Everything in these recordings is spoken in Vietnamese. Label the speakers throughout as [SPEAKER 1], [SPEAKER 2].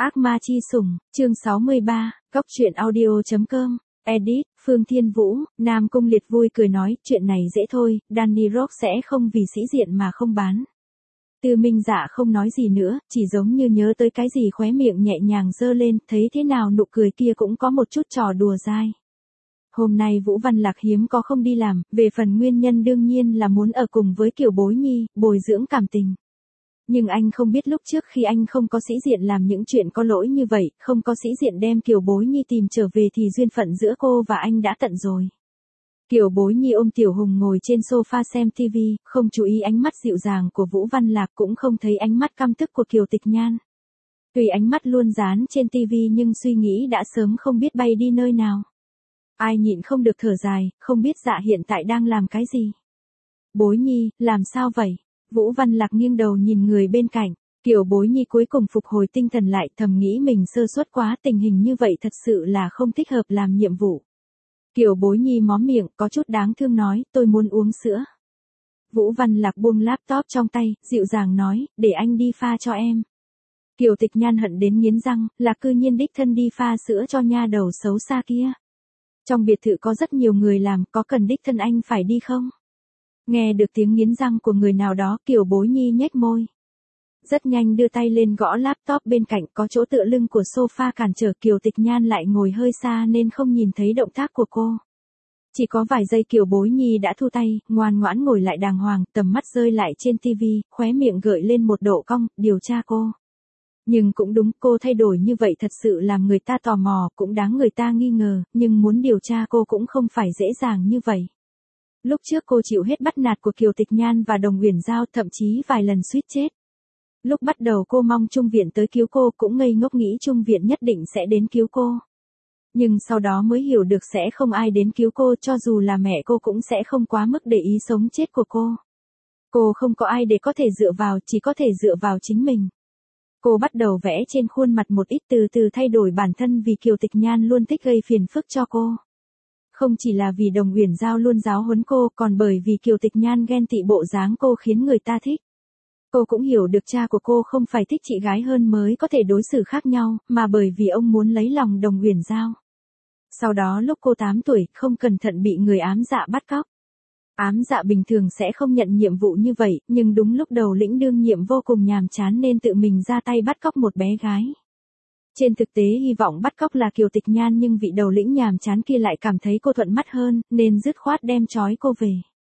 [SPEAKER 1] Ác ma chi sủng, chương 63, Cóc truyện audio.com, edit, Phương Thiên Vũ, Nam Cung Liệt vui cười nói, chuyện này dễ thôi, Danny Rock sẽ không vì sĩ diện mà không bán. Tư Minh Dạ không nói gì nữa, chỉ giống như nhớ tới cái gì khóe miệng nhẹ nhàng giơ lên, thấy thế nào nụ cười kia cũng có một chút trò đùa dai. Hôm nay Vũ Văn Lạc hiếm có không đi làm, về phần nguyên nhân đương nhiên là muốn ở cùng với Kiều Bối Nhi, bồi dưỡng cảm tình. Nhưng anh không biết lúc trước khi anh không có sĩ diện làm những chuyện có lỗi như vậy, không có sĩ diện đem Kiều Bối Nhi tìm trở về thì duyên phận giữa cô và anh đã tận rồi. Kiều Bối Nhi ôm Tiểu Hùng ngồi trên sofa xem TV, không chú ý ánh mắt dịu dàng của Vũ Văn Lạc cũng không thấy ánh mắt căm tức của Kiều Tịch Nhan. Tuy ánh mắt luôn dán trên TV nhưng suy nghĩ đã sớm không biết bay đi nơi nào. Ai nhịn không được thở dài, không biết Dạ hiện tại đang làm cái gì. Bối Nhi, làm sao vậy? Vũ Văn Lạc nghiêng đầu nhìn người bên cạnh, Kiều Bối Nhi cuối cùng phục hồi tinh thần lại, thầm nghĩ mình sơ suất quá, tình hình như vậy thật sự là không thích hợp làm nhiệm vụ. Kiều Bối Nhi móm miệng, có chút đáng thương nói, tôi muốn uống sữa. Vũ Văn Lạc buông laptop trong tay, dịu dàng nói, để anh đi pha cho em. Kiều Tịch Nhan hận đến nghiến răng, là cư nhiên đích thân đi pha sữa cho nha đầu xấu xa kia. Trong biệt thự có rất nhiều người làm, có cần đích thân anh phải đi không? Nghe được tiếng nghiến răng của người nào đó, Kiều Bối Nhi nhếch môi. Rất nhanh đưa tay lên gõ laptop bên cạnh, có chỗ tựa lưng của sofa cản trở, Kiều Tịch Nhan lại ngồi hơi xa nên không nhìn thấy động tác của cô. Chỉ có vài giây Kiều Bối Nhi đã thu tay, ngoan ngoãn ngồi lại đàng hoàng, tầm mắt rơi lại trên TV, khóe miệng gợi lên một độ cong, điều tra cô. Nhưng cũng đúng, cô thay đổi như vậy thật sự làm người ta tò mò, cũng đáng người ta nghi ngờ, nhưng muốn điều tra cô cũng không phải dễ dàng như vậy. Lúc trước cô chịu hết bắt nạt của Kiều Tịch Nhan và Đồng Uyển Giao, thậm chí vài lần suýt chết. Lúc bắt đầu cô mong Trung Viện tới cứu cô, cũng ngây ngốc nghĩ Trung Viện nhất định sẽ đến cứu cô. Nhưng sau đó mới hiểu được sẽ không ai đến cứu cô, cho dù là mẹ cô cũng sẽ không quá mức để ý sống chết của cô. Cô không có ai để có thể dựa vào, chỉ có thể dựa vào chính mình. Cô bắt đầu vẽ trên khuôn mặt một ít, từ từ thay đổi bản thân vì Kiều Tịch Nhan luôn thích gây phiền phức cho cô. Không chỉ là vì Đồng Uyển Giao luôn giáo huấn cô, còn bởi vì Kiều Tịch Nhan ghen tị bộ dáng cô khiến người ta thích. Cô cũng hiểu được cha của cô không phải thích chị gái hơn mới có thể đối xử khác nhau, mà bởi vì ông muốn lấy lòng Đồng Uyển Giao. Sau đó lúc cô 8 tuổi, không cẩn thận bị người ám dạ bắt cóc. Ám dạ bình thường sẽ không nhận nhiệm vụ như vậy, nhưng đúng lúc đầu lĩnh đương nhiệm vô cùng nhàm chán nên tự mình ra tay bắt cóc một bé gái. Trên thực tế hy vọng bắt cóc là Kiều Tịch Nhan, nhưng vị đầu lĩnh nhàm chán kia lại cảm thấy cô thuận mắt hơn, nên dứt khoát đem trói cô về.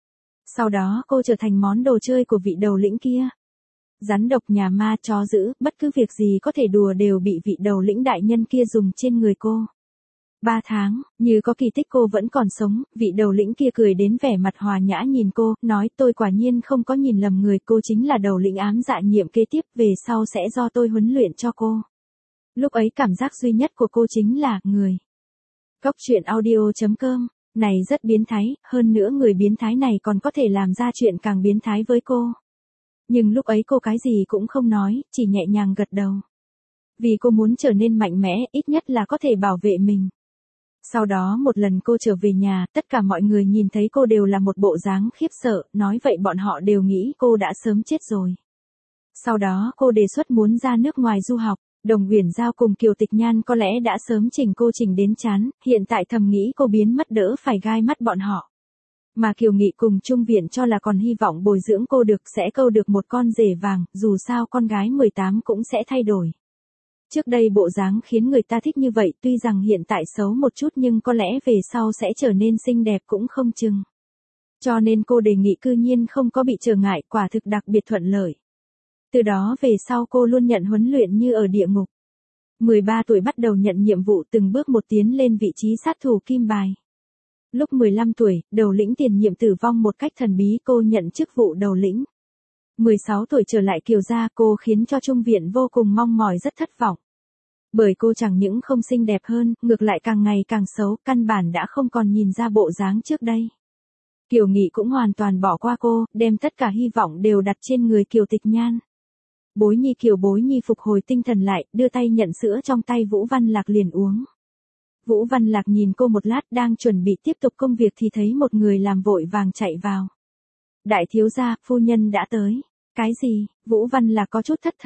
[SPEAKER 1] Sau đó cô trở thành món đồ chơi của vị đầu lĩnh kia. Rắn độc, nhà ma, chó dữ, bất cứ việc gì có thể đùa đều bị vị đầu lĩnh đại nhân kia dùng trên người cô. 3 tháng, như có kỳ tích cô vẫn còn sống, vị đầu lĩnh kia cười đến vẻ mặt hòa nhã nhìn cô, nói tôi quả nhiên không có nhìn lầm người, cô chính là đầu lĩnh ám dạ nhiệm kế tiếp, về sau sẽ do tôi huấn luyện cho cô. Lúc ấy cảm giác duy nhất của cô chính là, người. Cóc truyện audio.com, này rất biến thái, hơn nữa người biến thái này còn có thể làm ra chuyện càng biến thái với cô. Nhưng lúc ấy cô cái gì cũng không nói, chỉ nhẹ nhàng gật đầu. Vì cô muốn trở nên mạnh mẽ, ít nhất là có thể bảo vệ mình. Sau đó một lần cô trở về nhà, tất cả mọi người nhìn thấy cô đều là một bộ dáng khiếp sợ, nói vậy bọn họ đều nghĩ cô đã sớm chết rồi. Sau đó cô đề xuất muốn ra nước ngoài du học. Đồng Uyển Giao cùng Kiều Tịch Nhan có lẽ đã sớm chỉnh cô chỉnh đến chán, hiện tại thầm nghĩ cô biến mất đỡ phải gai mắt bọn họ. Mà Kiều Nghị cùng Trung Viện cho là còn hy vọng bồi dưỡng cô được, sẽ câu được một con rể vàng, dù sao con gái 18 cũng sẽ thay đổi. Trước đây bộ dáng khiến người ta thích như vậy, tuy rằng hiện tại xấu một chút nhưng có lẽ về sau sẽ trở nên xinh đẹp cũng không chừng. Cho nên cô đề nghị cư nhiên không có bị trở ngại, quả thực đặc biệt thuận lợi. Từ đó về sau cô luôn nhận huấn luyện như ở địa ngục. 13 tuổi bắt đầu nhận nhiệm vụ, từng bước một tiến lên vị trí sát thủ kim bài. Lúc 15 tuổi, đầu lĩnh tiền nhiệm tử vong một cách thần bí, cô nhận chức vụ đầu lĩnh. 16 tuổi trở lại Kiều gia, cô khiến cho Trung Viện vô cùng mong mỏi, rất thất vọng. Bởi cô chẳng những không xinh đẹp hơn, ngược lại càng ngày càng xấu, căn bản đã không còn nhìn ra bộ dáng trước đây. Kiều Nghị cũng hoàn toàn bỏ qua cô, đem tất cả hy vọng đều đặt trên người Kiều Tịch Nhan. Bối Nhi, Kiều Bối Nhi phục hồi tinh thần lại, đưa tay nhận sữa trong tay Vũ Văn Lạc liền uống. Vũ Văn Lạc nhìn cô một lát, đang chuẩn bị tiếp tục công việc thì thấy một người làm vội vàng chạy vào. Đại thiếu gia, phu nhân đã tới. Cái gì? Vũ Văn Lạc có chút thất thần.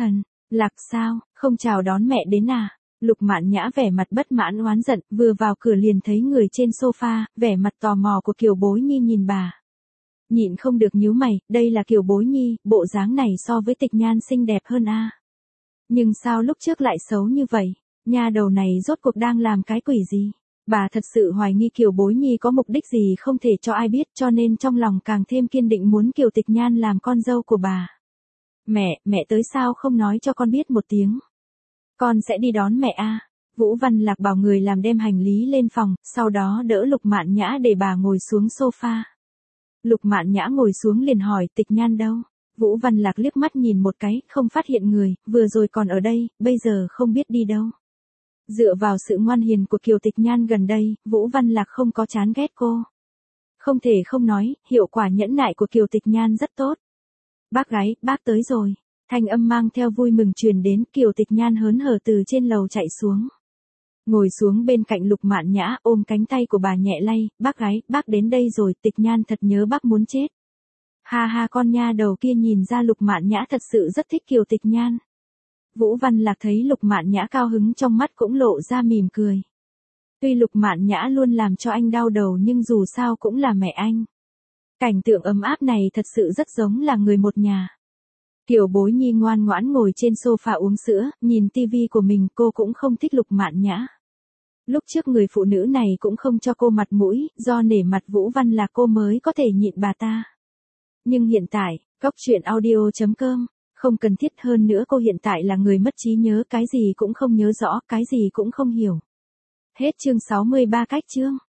[SPEAKER 1] Lạc sao, không chào đón mẹ đến à? Lục Mạn Nhã vẻ mặt bất mãn oán giận, vừa vào cửa liền thấy người trên sofa, vẻ mặt tò mò của Kiều Bối Nhi nhìn bà. Nhịn không được nhíu mày, đây là Kiều Bối Nhi, bộ dáng này so với Tịch Nhan xinh đẹp hơn a. Nhưng sao lúc trước lại xấu như vậy? Nha đầu này rốt cuộc đang làm cái quỷ gì? Bà thật sự hoài nghi Kiều Bối Nhi có mục đích gì không thể cho ai biết, cho nên trong lòng càng thêm kiên định muốn Kiều Tịch Nhan làm con dâu của bà. Mẹ tới sao không nói cho con biết một tiếng? Con sẽ đi đón mẹ a. Vũ Văn Lạc bảo người làm đem hành lý lên phòng, sau đó đỡ Lục Mạn Nhã để bà ngồi xuống sofa. Lục Mạn Nhã ngồi xuống liền hỏi Tịch Nhan đâu? Vũ Văn Lạc liếc mắt nhìn một cái, không phát hiện người, vừa rồi còn ở đây, bây giờ không biết đi đâu. Dựa vào sự ngoan hiền của Kiều Tịch Nhan gần đây, Vũ Văn Lạc không có chán ghét cô. Không thể không nói, hiệu quả nhẫn nại của Kiều Tịch Nhan rất tốt. Bác gái, bác tới rồi. Thanh âm mang theo vui mừng truyền đến, Kiều Tịch Nhan hớn hở từ trên lầu chạy xuống. Ngồi xuống bên cạnh Lục Mạn Nhã, ôm cánh tay của bà nhẹ lay, bác gái, bác đến đây rồi, Tịch Nhan thật nhớ bác muốn chết. Ha ha, con nha đầu kia nhìn ra Lục Mạn Nhã thật sự rất thích Kiều Tịch Nhan. Vũ Văn Lạc thấy Lục Mạn Nhã cao hứng trong mắt cũng lộ ra mỉm cười. Tuy Lục Mạn Nhã luôn làm cho anh đau đầu nhưng dù sao cũng là mẹ anh. Cảnh tượng ấm áp này thật sự rất giống là người một nhà. Kiều Bối Nhi ngoan ngoãn ngồi trên sofa uống sữa, nhìn tivi của mình, cô cũng không thích Lục Mạn Nhã. Lúc trước người phụ nữ này cũng không cho cô mặt mũi, do nể mặt Vũ Văn Lạc cô mới có thể nhịn bà ta. Nhưng hiện tại, coctruyện.audio.com, không cần thiết, hơn nữa cô hiện tại là người mất trí nhớ, cái gì cũng không nhớ rõ, cái gì cũng không hiểu. Hết chương 63 cách chương.